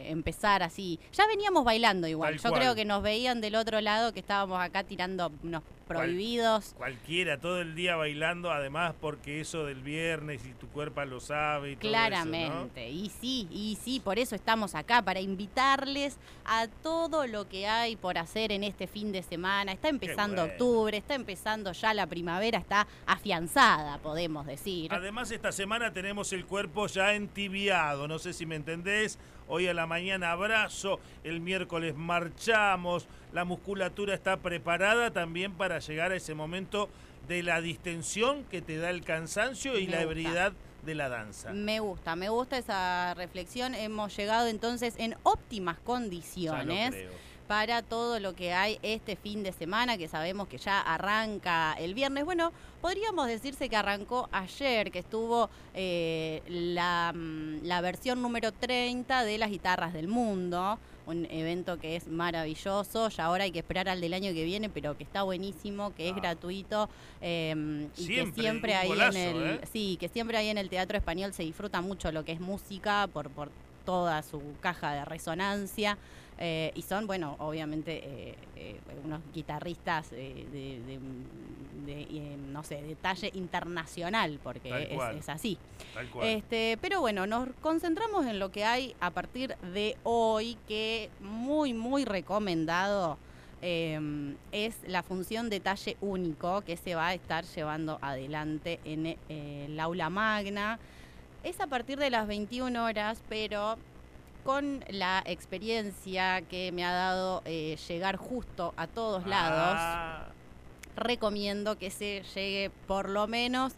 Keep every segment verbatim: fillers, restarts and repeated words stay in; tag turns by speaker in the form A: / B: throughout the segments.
A: eh, empezar así. Ya veníamos bailando igual.
B: Tal
A: Yo
B: cual.
A: creo que nos veían del otro lado, que estábamos acá tirando unos prohibidos.
B: Cual, cualquiera, todo el día bailando, además porque eso del viernes y tu cuerpo lo sabe y todo
A: Claramente,
B: eso, ¿no?
A: y sí, y sí, por eso estamos acá, para invitarles a todo lo que hay por hacer en este fin de semana. Está empezando
B: bueno.
A: octubre, está empezando ya la primavera, está afianzada, podemos decir.
B: Además, esta semana tenemos el cuerpo ya entibiado, no sé si me entendés. Hoy a la mañana abrazo, el miércoles marchamos, la musculatura está preparada también para llegar a ese momento de la distensión que te da el cansancio y
A: Me
B: la
A: gusta.
B: ebriedad de la danza.
A: Me gusta, me gusta esa reflexión. Hemos llegado entonces en óptimas
B: Ya
A: condiciones
B: lo creo.
A: para todo lo que hay este fin de semana, que sabemos que ya arranca el viernes. Bueno, podríamos decirse que arrancó ayer, que estuvo eh, la, la versión número treinta de las guitarras del mundo, un evento que es maravilloso. Ya ahora hay que esperar al del año que viene, pero que está buenísimo, que es
B: Ah.
A: gratuito eh, y
B: Siempre,
A: que siempre
B: un
A: ahí
B: golazo,
A: en el
B: ¿eh?
A: sí, que siempre ahí en el Teatro Español se disfruta mucho lo que es música por por toda su caja de resonancia. Eh, y son, bueno, obviamente eh, eh, unos guitarristas eh, de, de, de, eh, no sé, de talle internacional, porque
B: Tal
A: es,
B: cual.
A: es así.
B: Tal cual.
A: Este, pero bueno, nos concentramos en lo que hay a partir de hoy, que muy, muy recomendado eh, es la función de talle único que se va a estar llevando adelante en eh, el aula magna. Es a partir de las veintiuna horas, pero con la experiencia que me ha dado eh, llegar justo a todos lados,
B: Ah,
A: recomiendo que se llegue por lo menos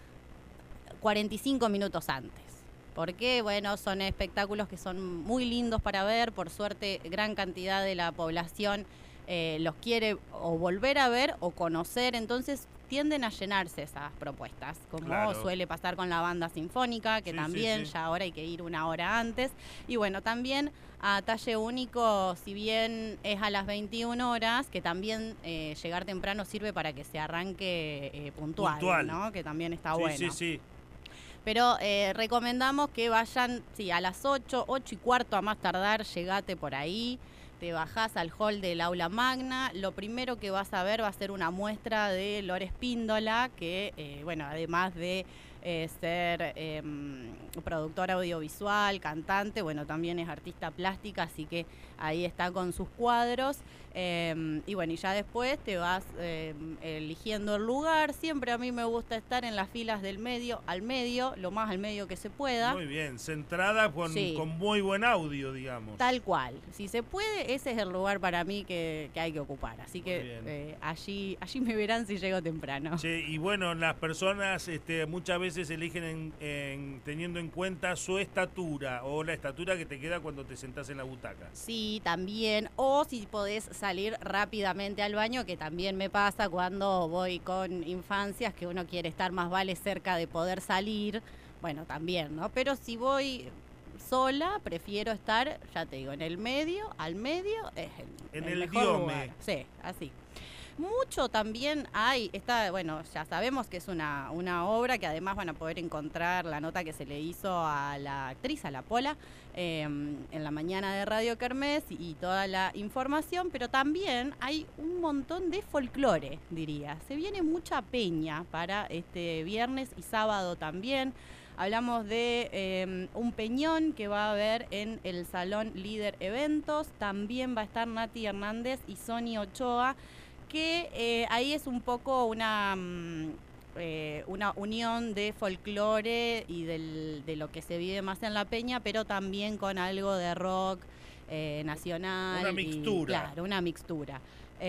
A: cuarenta y cinco minutos antes. Porque, bueno, son espectáculos que son muy lindos para ver. Por suerte, gran cantidad de la población eh, los quiere o volver a ver o conocer. Entonces, tienden a llenarse esas propuestas, como
B: Claro.
A: suele pasar con la banda sinfónica, que
B: Sí,
A: también
B: sí, sí.
A: ya ahora hay que ir una hora antes. Y bueno, también a talle único, si bien es a las veintiuna horas, que también eh, llegar temprano sirve para que se arranque eh, puntual,
B: Puntual.
A: ¿no? Que también está
B: sí,
A: bueno.
B: sí, sí.
A: Pero eh, recomendamos que vayan, sí, a las ocho, ocho y cuarto a más tardar, llegate por ahí, te bajás al hall del aula magna. Lo primero que vas a ver va a ser una muestra de Lore Espíndola, que, eh, bueno, además de eh, ser eh, productora audiovisual, cantante, bueno, también es artista plástica, así que ahí está con sus cuadros. Eh, y bueno, y ya después te vas eh, eligiendo el lugar. Siempre a mí me gusta estar en las filas del medio, al medio, lo más al medio que se pueda.
B: Muy bien, centrada con,
A: Sí.
B: con muy buen audio, digamos.
A: Tal cual. Si se puede, ese es el lugar para mí que, que hay que ocupar. Así
B: Muy
A: que
B: bien.
A: eh, allí, allí me verán si llego temprano.
B: Che, y bueno, las personas este, muchas veces eligen en, en- teniendo en cuenta su estatura o la estatura que te queda cuando te sentás en la butaca.
A: Sí, también. O si podés salir rápidamente al baño, que también me pasa cuando voy con infancias, que uno quiere estar más vale cerca de poder salir. Bueno, también, ¿no? Pero si voy sola, prefiero estar, ya te digo, en el medio, al medio, es el,
B: En
A: el
B: el
A: mejor
B: diome.
A: lugar. Sí, así. Mucho también hay, está, bueno, ya sabemos que es una, una obra que además van a poder encontrar la nota que se le hizo a la actriz, a la Pola, eh, en la mañana de Radio Kermés y toda la información, pero también hay un montón de folclore, diría. Se viene mucha peña para este viernes y sábado también. Hablamos de eh, un peñón que va a haber en el Salón Líder Eventos. También va a estar Nati Hernández y Sony Ochoa, que eh, ahí es un poco una, mm, eh, una unión de folclore y del, de lo que se vive más en la peña, pero también con algo de rock eh, nacional.
B: Una
A: y,
B: mixtura.
A: claro, una mixtura.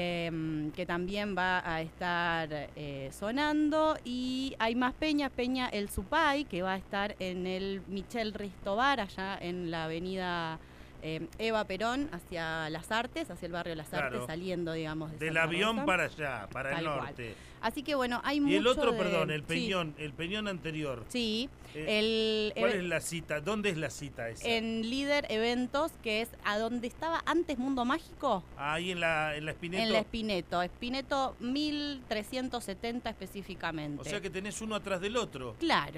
A: Eh, que también va a estar eh, sonando. Y hay más peñas, Peña El Supay, que va a estar en el Michel Ristobar, allá en la avenida eh, Eva Perón, hacia Las Artes, hacia el barrio Las Artes,
B: Claro.
A: saliendo, digamos, de
B: Del
A: Santa
B: avión
A: Rosa.
B: para allá, para
A: Tal
B: el
A: cual.
B: norte.
A: Así que bueno, hay
B: Y
A: mucho
B: el otro,
A: de-
B: perdón, el
A: sí,
B: peñón, el peñón anterior.
A: Sí,
B: Eh,
A: el,
B: ¿Cuál
A: eve-
B: es la cita? ¿Dónde es la cita esa?
A: en Líder Eventos, que es a donde estaba antes Mundo Mágico.
B: Ahí en la, en la Espineto.
A: En la Espineto, Espineto mil trescientos setenta específicamente.
B: O sea que tenés uno atrás del otro.
A: Claro,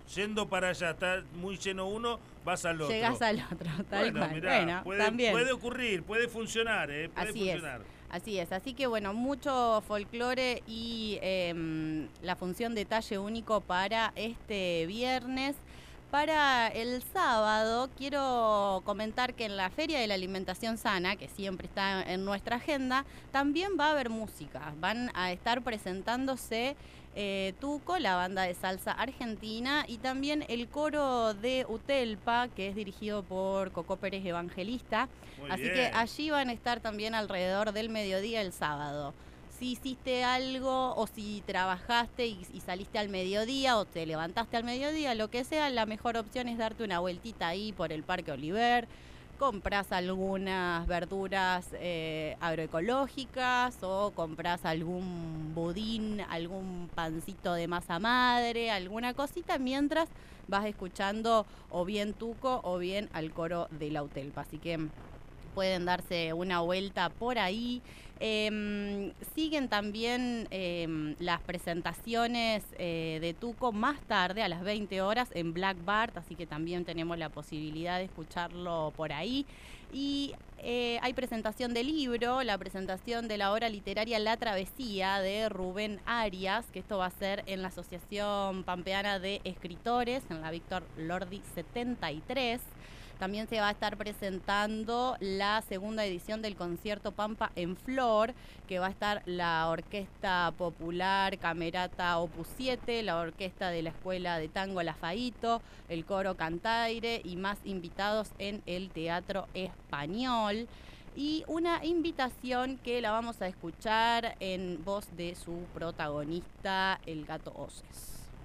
B: yendo para allá, está muy lleno uno, vas al otro.
A: Llegás al otro, tal
B: bueno,
A: cual.
B: Mirá,
A: bueno,
B: puede,
A: también.
B: puede ocurrir, puede funcionar, ¿eh? Puede
A: Así
B: funcionar.
A: es. Así es, así que bueno, mucho folclore y eh, la función de talle único para este viernes. Para el sábado quiero comentar que en la Feria de la Alimentación Sana, que siempre está en nuestra agenda, también va a haber música. Van a estar presentándose eh, Tuco, la banda de salsa argentina, y también el coro de Utelpa, que es dirigido por Coco Pérez Evangelista.
B: Muy
A: Así
B: bien.
A: que allí van a estar también alrededor del mediodía el sábado. Si hiciste algo o si trabajaste y, y saliste al mediodía o te levantaste al mediodía, lo que sea, la mejor opción es darte una vueltita ahí por el Parque Oliver. Compras algunas verduras eh, agroecológicas o compras algún budín, algún pancito de masa madre, alguna cosita mientras vas escuchando o bien Tuco o bien al coro de la Utelpa. Así que pueden darse una vuelta por ahí. Eh, siguen también eh, las presentaciones eh, de Tuco más tarde, a las veinte horas, en Black Bart, así que también tenemos la posibilidad de escucharlo por ahí. Y eh, hay presentación de libro, la presentación de la obra literaria La Travesía de Rubén Arias, que esto va a ser en la Asociación Pampeana de Escritores, en la Víctor Lordi setenta y tres. También se va a estar presentando la segunda edición del concierto Pampa en Flor, que va a estar la Orquesta Popular Camerata Opus siete, la Orquesta de la Escuela de Tango Lafaito, el Coro Cantaire y más invitados en el Teatro Español. Y una invitación que la vamos a escuchar en voz de su protagonista, el Gato Oces.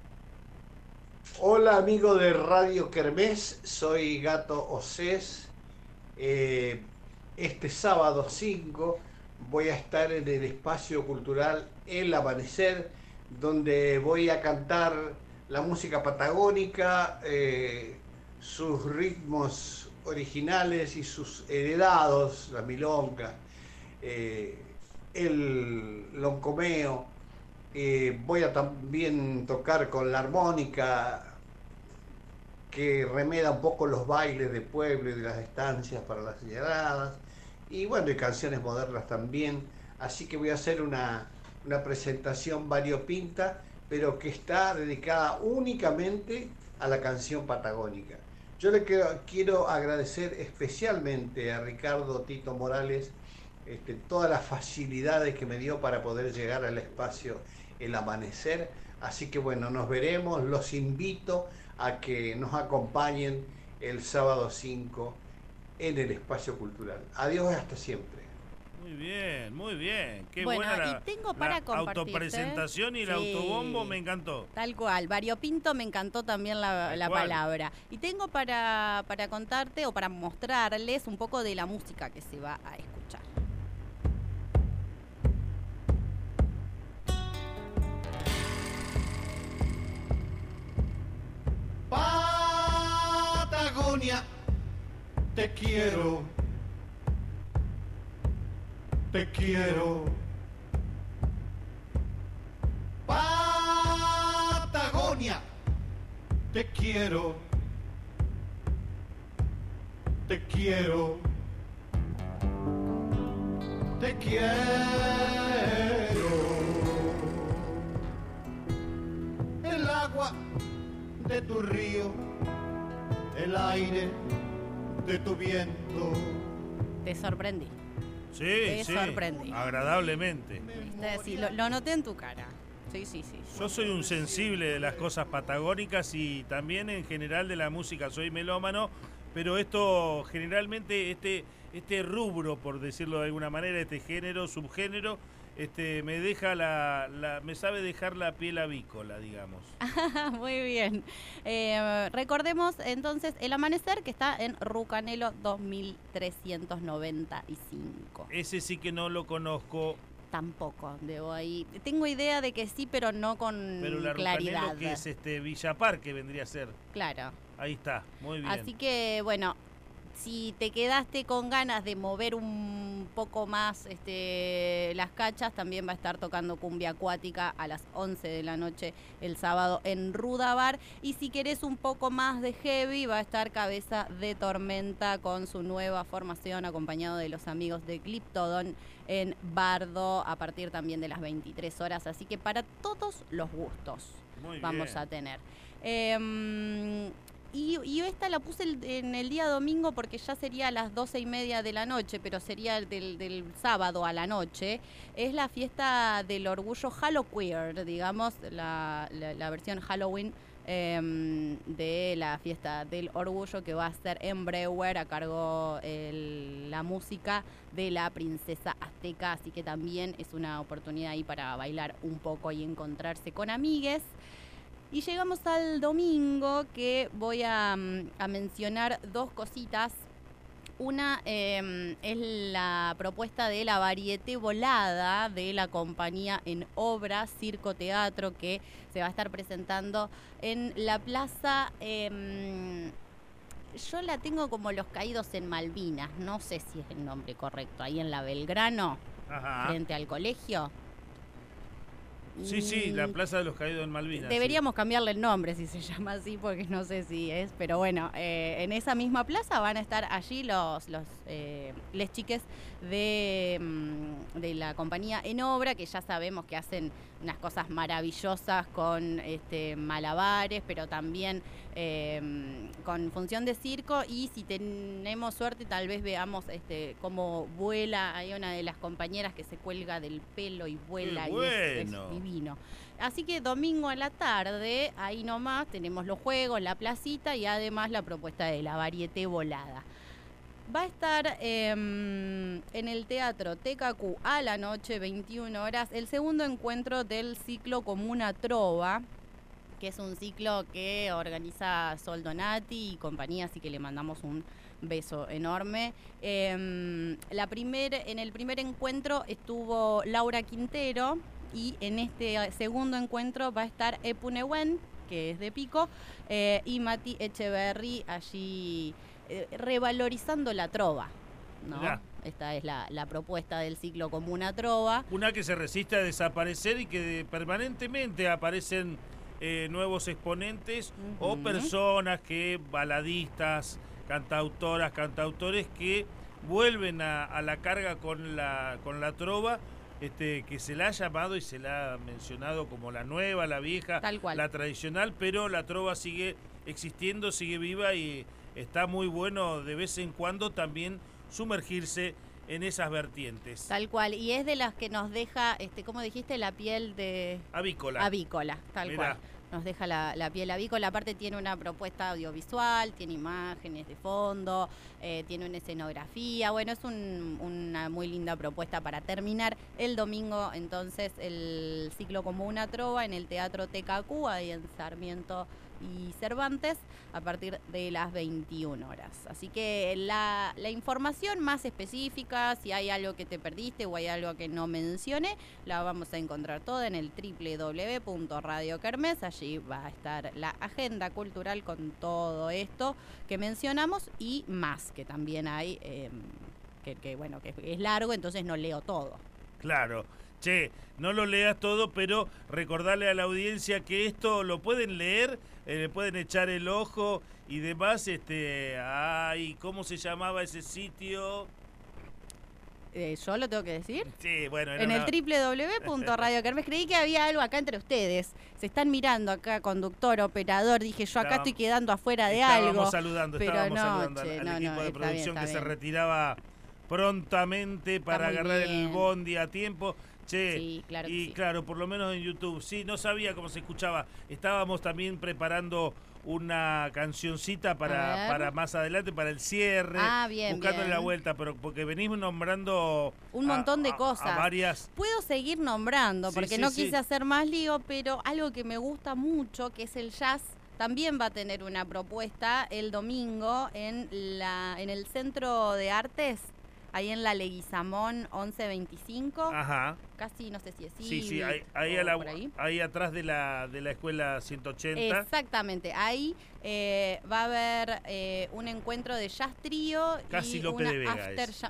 C: Hola amigos de Radio Kermés, soy Gato Oces. Eh, este sábado cinco voy a estar en el espacio cultural El Amanecer, donde voy a cantar la música patagónica, eh, sus ritmos originales y sus heredados, la milonga, eh, el loncomeo. Eh, voy a también tocar con la armónica, que remeda un poco los bailes de pueblo y de las estancias para las señaladas, y bueno, y canciones modernas también. Así que voy a hacer una, una presentación variopinta, pero que está dedicada únicamente a la canción patagónica. Yo le quiero, quiero agradecer especialmente a Ricardo Tito Morales este, todas las facilidades que me dio para poder llegar al espacio El Amanecer. Así que bueno, nos veremos, los invito a que nos acompañen el sábado cinco en el espacio cultural. Adiós y hasta siempre.
B: Muy bien, muy bien. Qué
A: bueno,
B: buena la,
A: y tengo para
B: la autopresentación y el
A: sí,
B: autobombo, me encantó.
A: Tal cual, variopinto, me encantó también la, la palabra. Y tengo para, para contarte o para mostrarles un poco de la música que se va a escuchar.
D: Patagonia, te quiero, te quiero. Patagonia, te quiero, te quiero, te quiero. El agua de tu río, el aire de tu viento.
A: Te sorprendí.
B: Sí,
A: Te
B: sí,
A: sorprendí.
B: agradablemente.
A: ¿Viste? Sí, lo, lo noté en tu cara. Sí, sí, sí.
B: Yo soy un sensible de las cosas patagónicas y también en general de la música, soy melómano, pero esto generalmente, este, este rubro, por decirlo de alguna manera, este género, subgénero, este, me deja la, la, me sabe dejar la piel avícola, digamos.
A: Muy bien. Eh, recordemos entonces El Amanecer, que está en Rucanelo dos mil trescientos noventa y cinco.
B: Ese sí que no lo conozco.
A: Tampoco, debo ahí. Tengo idea de que sí, pero no con
B: Pero la
A: claridad.
B: Rucanelo, que es este Villa Parque, vendría a ser.
A: Claro.
B: Ahí está, muy bien.
A: Así que, bueno, si te quedaste con ganas de mover un un poco más este, las cachas, también va a estar tocando cumbia acuática a las once de la noche el sábado en Ruda Bar. Y si querés un poco más de heavy, va a estar Cabeza de Tormenta con su nueva formación, acompañado de los amigos de Cliptodon en Bardo, a partir también de las veintitrés horas. Así que para todos los gustos
B: Muy
A: vamos
B: bien.
A: a tener. Eh, y, y esta la puse el, en el día domingo porque ya sería a las doce y media de la noche, pero sería del, del sábado a la noche. Es la fiesta del orgullo Halloween, digamos, la, la, la versión Halloween eh, de la fiesta del orgullo, que va a ser en Breuer, a cargo el, la música de la princesa azteca. Así que también es una oportunidad ahí para bailar un poco y encontrarse con amigues. Y llegamos al domingo, que voy a, a mencionar dos cositas. Una eh, es la propuesta de la Varieté Volada de la compañía En Obra Circo Teatro, que se va a estar presentando en la plaza. Eh, yo la tengo como Los Caídos en Malvinas, no sé si es el nombre correcto, ahí en la Belgrano,
B: Ajá.
A: frente al colegio.
B: Sí, sí, la Plaza de los Caídos en Malvinas.
A: Deberíamos sí. cambiarle el nombre si se llama así, porque no sé si es, pero bueno, eh, en esa misma plaza van a estar allí los los eh, les chiques de, de la compañía En Obra, que ya sabemos que hacen unas cosas maravillosas con este malabares, pero también eh, con función de circo. Y si tenemos suerte, tal vez veamos este cómo vuela. Hay una de las compañeras que se cuelga del pelo y vuela.
B: ¡Qué
A: y
B: bueno!
A: es, es divino. Así que domingo a la tarde, ahí nomás, tenemos los juegos, la placita y además la propuesta de la Varieté Volada. Va a estar eh, en el Teatro T K Q a la noche, veintiuna horas, el segundo encuentro del ciclo Comuna Trova, que es un ciclo que organiza Sol Donati y compañía, así que le mandamos un beso enorme. Eh, la primer, en el primer encuentro estuvo Laura Quintero, y en este segundo encuentro va a estar Epunewen, que es de Pico, eh, y Mati Echeverry allí eh, revalorizando la trova, ¿no?
B: Mirá.
A: Esta es la, la propuesta del ciclo Comuna Trova.
B: Una que se resiste a desaparecer y que permanentemente aparecen eh, nuevos exponentes
A: Uh-huh.
B: o personas que, baladistas, cantautoras, cantautores que vuelven a, a la carga con la, con la trova. Este, que se la ha llamado y se la ha mencionado como la nueva, la vieja,
A: Tal cual.
B: la tradicional, pero la trova sigue existiendo, sigue viva y está muy bueno de vez en cuando también sumergirse en esas vertientes.
A: Tal cual, y es de las que nos deja, este, ¿cómo dijiste? La piel de...
B: Avícola.
A: Avícola, tal
B: Mirá.
A: cual. Nos deja la, la piel avícola. Aparte tiene una propuesta audiovisual, tiene imágenes de fondo, eh, tiene una escenografía. Bueno, es un, una muy linda propuesta para terminar el domingo, entonces, el ciclo Comuna Trova en el Teatro T K Q, ahí en Sarmiento y Cervantes, a partir de las veintiuna horas. Así que la, la información más específica, si hay algo que te perdiste o hay algo que no mencioné, la vamos a encontrar toda en el doble u doble u doble u punto radio kermés. Allí va a estar la agenda cultural con todo esto que mencionamos y más, que también hay, eh, que, que bueno, que es largo, entonces no leo todo.
B: Claro. Che, no lo leas todo, pero recordarle a la audiencia que esto lo pueden leer, eh, pueden echar el ojo y demás. Este, ay, ¿cómo se llamaba ese sitio?
A: Eh, ¿Yo lo tengo que decir?
B: Sí, bueno, era
A: En el
B: una-
A: doble u doble u doble u punto radio kermés. Creí que había algo acá entre ustedes. Se están mirando acá, conductor, operador. Dije, yo acá
B: Estábamos-
A: estoy quedando afuera de
B: estábamos
A: algo.
B: saludando,
A: pero
B: estábamos
A: no,
B: saludando al,
A: che,
B: al
A: no,
B: equipo
A: no,
B: de
A: está
B: producción
A: bien,
B: que
A: está
B: se
A: bien.
B: retiraba prontamente para
A: muy
B: agarrar
A: bien.
B: el bondi a tiempo. Che,
A: Sí, claro que
B: y
A: sí.
B: claro, por lo menos en YouTube. Sí, no sabía cómo se escuchaba. Estábamos también preparando una cancioncita
A: A
B: para,
A: ver.
B: para más adelante, para el cierre.
A: Ah, bien,
B: buscándole
A: bien.
B: la vuelta, pero porque venimos nombrando
A: Un
B: a-
A: montón de
B: a-
A: cosas.
B: A varias.
A: Puedo seguir nombrando,
B: Sí,
A: porque
B: sí,
A: no
B: sí.
A: quise hacer más lío, pero algo que me gusta mucho, que es el jazz, también va a tener una propuesta el domingo en, la, en el Centro de Artes, ahí en la Leguizamón once veinticinco.
B: Ajá.
A: Casi, no sé si es
B: Sí, sí,
A: Civic
B: ahí, ahí,
A: o
B: a la-
A: por ahí.
B: ahí atrás de la, de la escuela ciento ochenta.
A: Exactamente, ahí eh, va a haber eh, un encuentro de jazz trío
B: Casi
A: y
B: Lope
A: una
B: de Vega
A: after
B: es.
A: jam. Eso,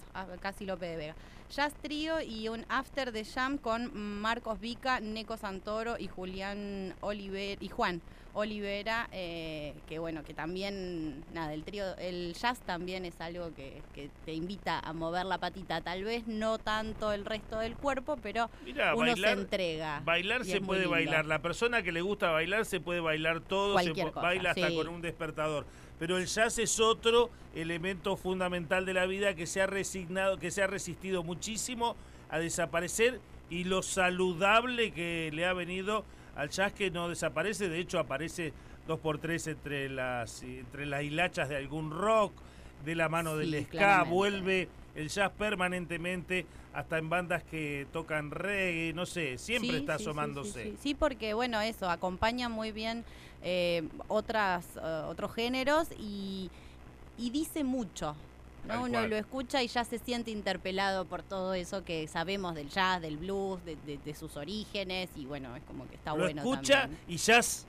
A: ah, casi Lope de Vega. Jazz Trío y un After de Jam con Marcos Vica, Neco Santoro y Julián Oliver y Juan Olivera, eh, que bueno, que también, nada, el trío, el jazz también es algo que, que te invita a mover la patita, tal vez no tanto el resto del cuerpo, pero
B: Mirá,
A: uno
B: bailar,
A: se entrega.
B: Bailar se puede bailar, la persona que le gusta bailar se puede bailar todo,
A: Cualquier
B: se
A: cosa,
B: baila hasta
A: sí.
B: con un despertador. Pero el jazz es otro elemento fundamental de la vida que se ha resignado, que se ha resistido muchísimo a desaparecer, y lo saludable que le ha venido al jazz, que no desaparece, de hecho aparece dos por tres entre las entre las hilachas de algún rock, de la mano
A: Sí,
B: del ska,
A: claramente.
B: vuelve el jazz permanentemente, hasta en bandas que tocan reggae, no sé, siempre
A: Sí,
B: está
A: sí, sí,
B: asomándose.
A: Sí, sí, sí, porque bueno, eso, acompaña muy bien eh, otras, uh, otros géneros y, y dice mucho.
B: Tal
A: ¿no? Uno
B: cual.
A: lo escucha y ya se siente interpelado por todo eso que sabemos del jazz, del blues, de, de, de sus orígenes, y bueno, es como que está
B: Lo
A: bueno
B: escucha
A: también.
B: y ya s-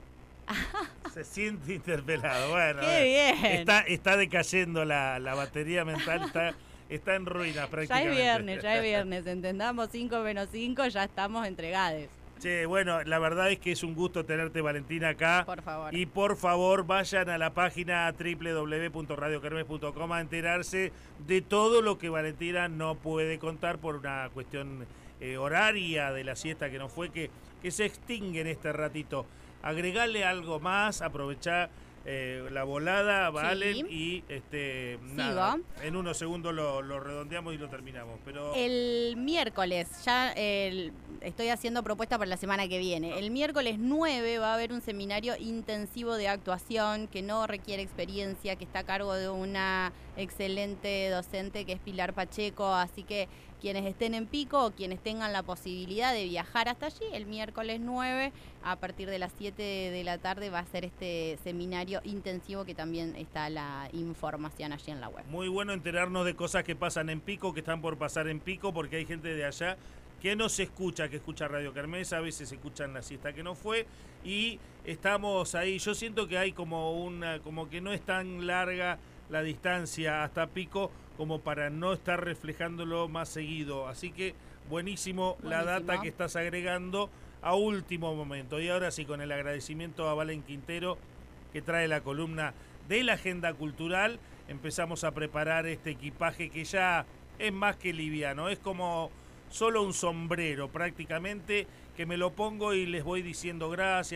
B: se siente interpelado. Bueno,
A: ¡Qué
B: eh,
A: bien!
B: Está, está decayendo la, la batería mental, está, está en ruinas
A: Ya
B: prácticamente.
A: es viernes, ya es viernes, entendamos, cinco menos cinco, ya estamos entregados,
B: Che, bueno, la verdad es que es un gusto tenerte, Valentina, acá.
A: por favor.
B: Y por favor vayan a la página doble u doble u doble u punto radio kermés punto com a enterarse de todo lo que Valentina no puede contar por una cuestión eh, horaria de la siesta que no fue, que, que se extingue en este ratito. Agregale algo más, aprovechá eh, la volada, Valen, y este nada, en unos segundos lo, lo redondeamos y lo terminamos. Pero
A: El miércoles, ya el, estoy haciendo propuesta para la semana que viene. El miércoles nueve va a haber un seminario intensivo de actuación que no requiere experiencia, que está a cargo de una excelente docente que es Pilar Pacheco, así que quienes estén en Pico o quienes tengan la posibilidad de viajar hasta allí, el miércoles nueve, a partir de las siete de la tarde, va a ser este seminario intensivo, que también está la información allí en la web.
B: muy bueno enterarnos de cosas que pasan en Pico, que están por pasar en Pico, porque hay gente de allá que no se escucha, que escucha Radio Kermés, a veces escuchan la siesta que no fue, y estamos ahí. Yo siento que hay como una, como que no es tan larga la distancia hasta Pico como para no estar reflejándolo más seguido. Así que buenísimo,
A: Buenísimo.
B: la data que estás agregando a último momento. Y ahora sí, con el agradecimiento a Valen Quintero, que trae la columna de la agenda cultural, empezamos a preparar este equipaje que ya es más que liviano, es como solo un sombrero prácticamente, que me lo pongo y les voy diciendo gracias.